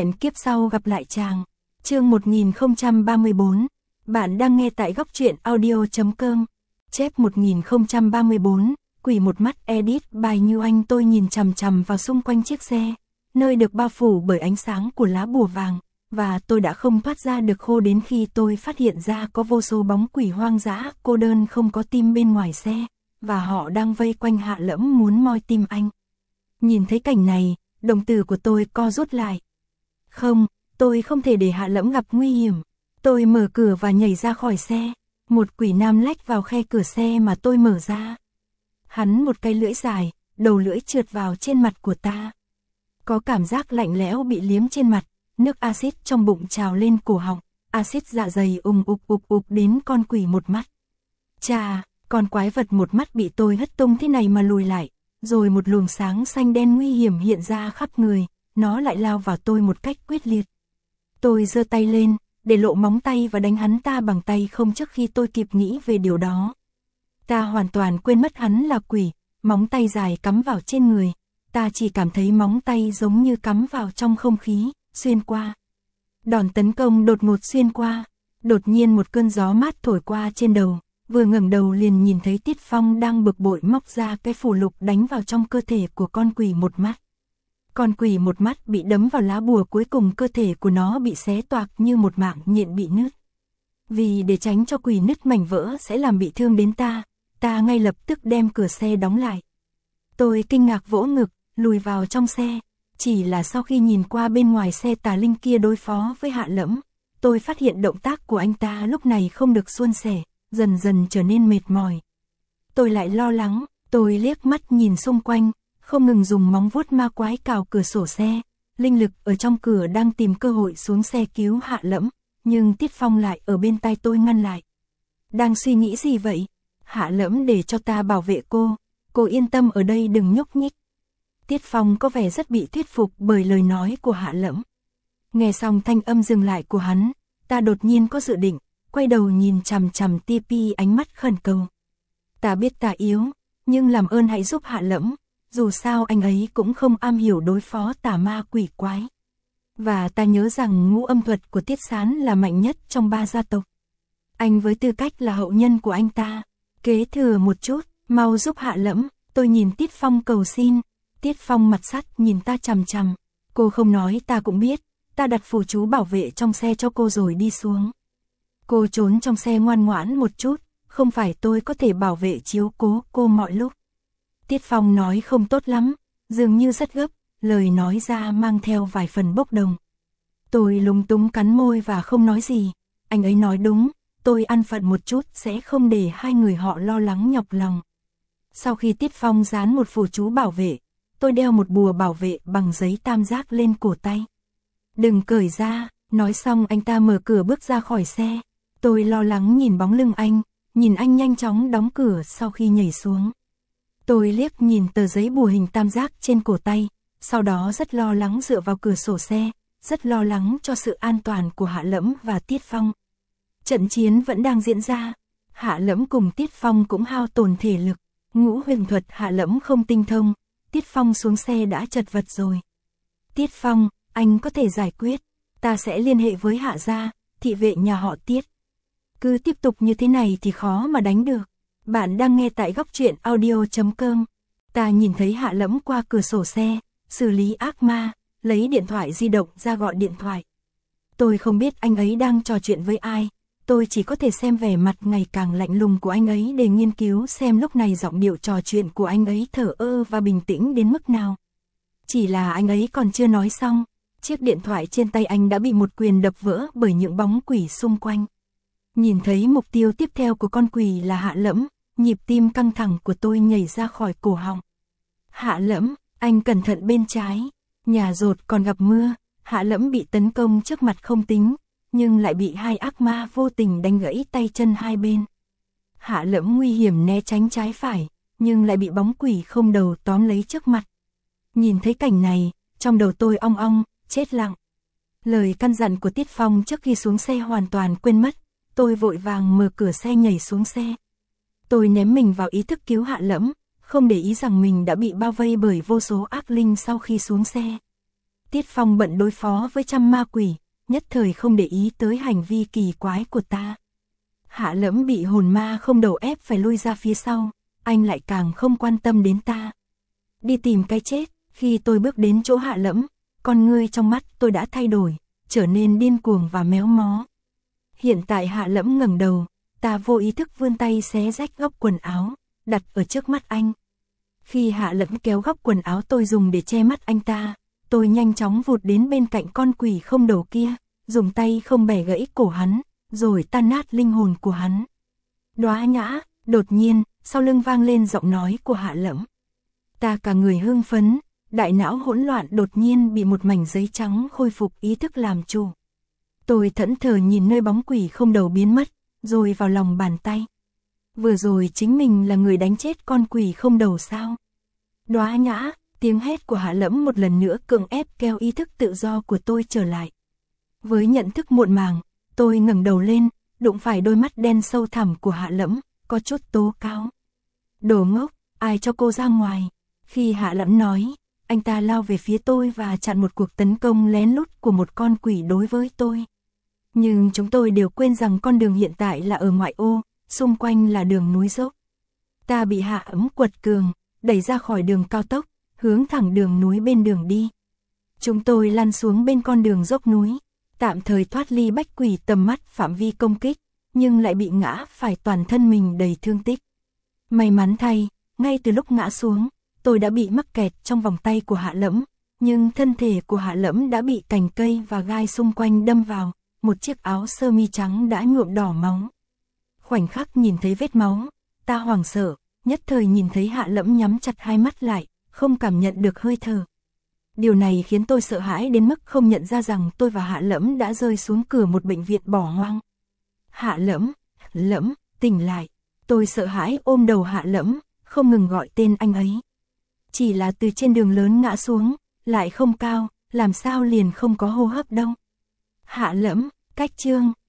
Hẹn kiếp sau gặp lại chàng. Chương 1034. Bạn đang nghe tại góc truyện audio.com. Chép 1034. Quỷ một mắt edit by Như Anh. Tôi nhìn chằm chằm vào xung quanh chiếc xe, nơi được bao phủ bởi ánh sáng của lá bùa vàng, và tôi đã không thoát ra được khô đến khi tôi phát hiện ra có vô số bóng quỷ hoang dã, cô đơn không có tim bên ngoài xe, và họ đang vây quanh Hạ Lẫm muốn moi tim anh. Nhìn thấy cảnh này, đồng tử của tôi co rút lại. Không, tôi không thể để Hạ Lẫm gặp nguy hiểm. Tôi mở cửa và nhảy ra khỏi xe. Một quỷ nam lách vào khe cửa xe mà tôi mở ra. Hắn một cái lưỡi dài, đầu lưỡi trượt vào trên mặt của ta. Có cảm giác lạnh lẽo bị liếm trên mặt, nước axit trong bụng trào lên cổ họng, axit dạ dày ục đến con quỷ một mắt. Chà, con quái vật một mắt bị tôi hất tung thế này mà lùi lại, rồi một luồng sáng xanh đen nguy hiểm hiện ra khắp người, nó lại lao vào tôi một cách quyết liệt. Tôi giơ tay lên, để lộ móng tay và đánh hắn ta bằng tay không trước khi tôi kịp nghĩ về điều đó. Ta hoàn toàn quên mất hắn là quỷ, móng tay dài cắm vào trên người, ta chỉ cảm thấy móng tay giống như cắm vào trong không khí, xuyên qua. Đòn tấn công đột ngột xuyên qua, đột nhiên một cơn gió mát thổi qua trên đầu, vừa ngẩng đầu liền nhìn thấy Tiết Phong đang bực bội móc ra cái phù lục đánh vào trong cơ thể của con quỷ một mắt. Con quỷ một mắt bị đấm vào lá bùa, cuối cùng cơ thể của nó bị xé toạc như một mảng nhện bị nứt. Vì để tránh cho quỷ nứt mảnh vỡ sẽ làm bị thương đến ta ngay lập tức đem cửa xe đóng lại. Tôi kinh ngạc vỗ ngực, lùi vào trong xe. Chỉ là sau khi nhìn qua bên ngoài xe tà linh kia đối phó với Hạ Lẫm, tôi phát hiện động tác của anh ta lúc này không được suôn sẻ, dần dần trở nên mệt mỏi. Tôi lại lo lắng, tôi liếc mắt nhìn xung quanh, không ngừng dùng móng vuốt ma quái cào cửa sổ xe. Linh lực ở trong cửa đang tìm cơ hội xuống xe cứu Hạ Lẫm, nhưng Tiết Phong lại ở bên tai tôi ngăn lại. Đang suy nghĩ gì vậy? Hạ Lẫm để cho ta bảo vệ cô yên tâm ở đây đừng nhúc nhích. Tiết Phong có vẻ rất bị thuyết phục bởi lời nói của Hạ Lẫm. Nghe xong thanh âm dừng lại của hắn, ta đột nhiên có dự định, quay đầu nhìn chằm chằm Tipi, ánh mắt khẩn cầu. Ta biết ta yếu, nhưng làm ơn hãy giúp Hạ Lẫm, dù sao anh ấy cũng không am hiểu đối phó tà ma quỷ quái. Và ta nhớ rằng ngũ âm thuật của Tiết Sán là mạnh nhất trong 3 gia tộc. Anh với tư cách là hậu nhân của anh ta, kế thừa một chút, mau giúp Hạ Lẫm. Tôi nhìn Tiết Phong cầu xin. Tiết Phong mặt sắt nhìn ta chằm chằm. Cô không nói ta cũng biết, ta đặt phù chú bảo vệ trong xe cho cô rồi đi xuống. Cô trốn trong xe ngoan ngoãn một chút, không phải tôi có thể bảo vệ chiếu cố cô mọi lúc. Tiết Phong nói không tốt lắm, dường như rất gấp, lời nói ra mang theo vài phần bốc đồng. Tôi lúng túng cắn môi và không nói gì. Anh ấy nói đúng, tôi ăn phận một chút sẽ không để hai người họ lo lắng nhọc lòng. Sau khi Tiết Phong dán một phù chú bảo vệ, tôi đeo một bùa bảo vệ bằng giấy tam giác lên cổ tay. Đừng cởi ra, nói xong anh ta mở cửa bước ra khỏi xe. Tôi lo lắng nhìn bóng lưng anh, nhìn anh nhanh chóng đóng cửa sau khi nhảy xuống. Tôi liếc nhìn tờ giấy bùa hình tam giác trên cổ tay, sau đó rất lo lắng dựa vào cửa sổ xe, rất lo lắng cho sự an toàn của Hạ Lẫm và Tiết Phong. Trận chiến vẫn đang diễn ra, Hạ Lẫm cùng Tiết Phong cũng hao tổn thể lực, ngũ huyền thuật Hạ Lẫm không tinh thông, Tiết Phong xuống xe đã chật vật rồi. Tiết Phong, anh có thể giải quyết, ta sẽ liên hệ với Hạ gia, thị vệ nhà họ Tiết. Cứ tiếp tục như thế này thì khó mà đánh được. Bạn đang nghe tại góc truyện audio.com. Ta nhìn thấy Hạ Lẫm qua cửa sổ xe, xử lý ác ma, lấy điện thoại di động ra gọi điện thoại. Tôi không biết anh ấy đang trò chuyện với ai, tôi chỉ có thể xem vẻ mặt ngày càng lạnh lùng của anh ấy để nghiên cứu xem lúc này giọng điệu trò chuyện của anh ấy thờ ơ và bình tĩnh đến mức nào. Chỉ là anh ấy còn chưa nói xong, chiếc điện thoại trên tay anh đã bị một quyền đập vỡ bởi những bóng quỷ xung quanh. Nhìn thấy mục tiêu tiếp theo của con quỷ là Hạ Lẫm, nhịp tim căng thẳng của tôi nhảy ra khỏi cổ họng. Hạ Lẫm, anh cẩn thận bên trái, nhà dột còn gặp mưa. Hạ Lẫm bị tấn công trước mặt không tính, nhưng lại bị hai ác ma vô tình đánh gãy tay chân hai bên. Hạ Lẫm nguy hiểm né tránh trái phải, nhưng lại bị bóng quỷ không đầu tóm lấy trước mặt. Nhìn thấy cảnh này, trong đầu tôi ong ong, chết lặng. Lời căn dặn của Tiết Phong trước khi xuống xe hoàn toàn quên mất, tôi vội vàng mở cửa xe nhảy xuống xe. Tôi ném mình vào ý thức cứu Hạ Lẫm, không để ý rằng mình đã bị bao vây bởi vô số ác linh sau khi xuống xe. Tiết Phong bận đối phó với trăm ma quỷ, nhất thời không để ý tới hành vi kỳ quái của ta. Hạ Lẫm bị hồn ma không đầu ép phải lui ra phía sau, anh lại càng không quan tâm đến ta. Đi tìm cái chết, khi tôi bước đến chỗ Hạ Lẫm, con ngươi trong mắt tôi đã thay đổi, trở nên điên cuồng và méo mó. Hiện tại Hạ Lẫm ngẩng đầu, ta vô ý thức vươn tay xé rách góc quần áo, đặt ở trước mắt anh. Khi Hạ Lẫm kéo góc quần áo tôi dùng để che mắt anh ta, tôi nhanh chóng vụt đến bên cạnh con quỷ không đầu kia, dùng tay không bẻ gãy cổ hắn, rồi tan nát linh hồn của hắn. Đóa Nhã, đột nhiên, sau lưng vang lên giọng nói của Hạ Lẫm. Ta cả người hưng phấn, đại não hỗn loạn đột nhiên bị một mảnh giấy trắng khôi phục ý thức làm chủ. Tôi thẫn thờ nhìn nơi bóng quỷ không đầu biến mất, rồi vào lòng bàn tay. Vừa rồi chính mình là người đánh chết con quỷ không đầu sao? Đóa Nhã, tiếng hét của Hạ Lẫm một lần nữa cưỡng ép kéo ý thức tự do của tôi trở lại. Với nhận thức muộn màng, tôi ngẩng đầu lên, đụng phải đôi mắt đen sâu thẳm của Hạ Lẫm, có chút tố cáo. Đồ ngốc, ai cho cô ra ngoài? Khi Hạ Lẫm nói, anh ta lao về phía tôi và chặn một cuộc tấn công lén lút của một con quỷ đối với tôi. Nhưng chúng tôi đều quên rằng con đường hiện tại là ở ngoại ô, xung quanh là đường núi dốc. Ta bị Hạ Lẫm quật cường, đẩy ra khỏi đường cao tốc, hướng thẳng đường núi bên đường đi. Chúng tôi lăn xuống bên con đường dốc núi, tạm thời thoát ly bách quỷ tầm mắt phạm vi công kích, nhưng lại bị ngã phải toàn thân mình đầy thương tích. May mắn thay, ngay từ lúc ngã xuống, tôi đã bị mắc kẹt trong vòng tay của Hạ Lẫm, nhưng thân thể của Hạ Lẫm đã bị cành cây và gai xung quanh đâm vào, một chiếc áo sơ mi trắng đã nhuộm đỏ máu. Khoảnh khắc nhìn thấy vết máu, ta hoảng sợ, nhất thời nhìn thấy Hạ Lẫm nhắm chặt hai mắt lại, không cảm nhận được hơi thở. Điều này khiến tôi sợ hãi đến mức không nhận ra rằng tôi và Hạ Lẫm đã rơi xuống cửa một bệnh viện bỏ hoang. Hạ Lẫm, Lẫm, tỉnh lại. Tôi sợ hãi ôm đầu Hạ Lẫm, không ngừng gọi tên anh ấy. Chỉ là từ trên đường lớn ngã xuống, lại không cao, làm sao liền không có hô hấp đâu. Hạ Lẫm, cách Trương.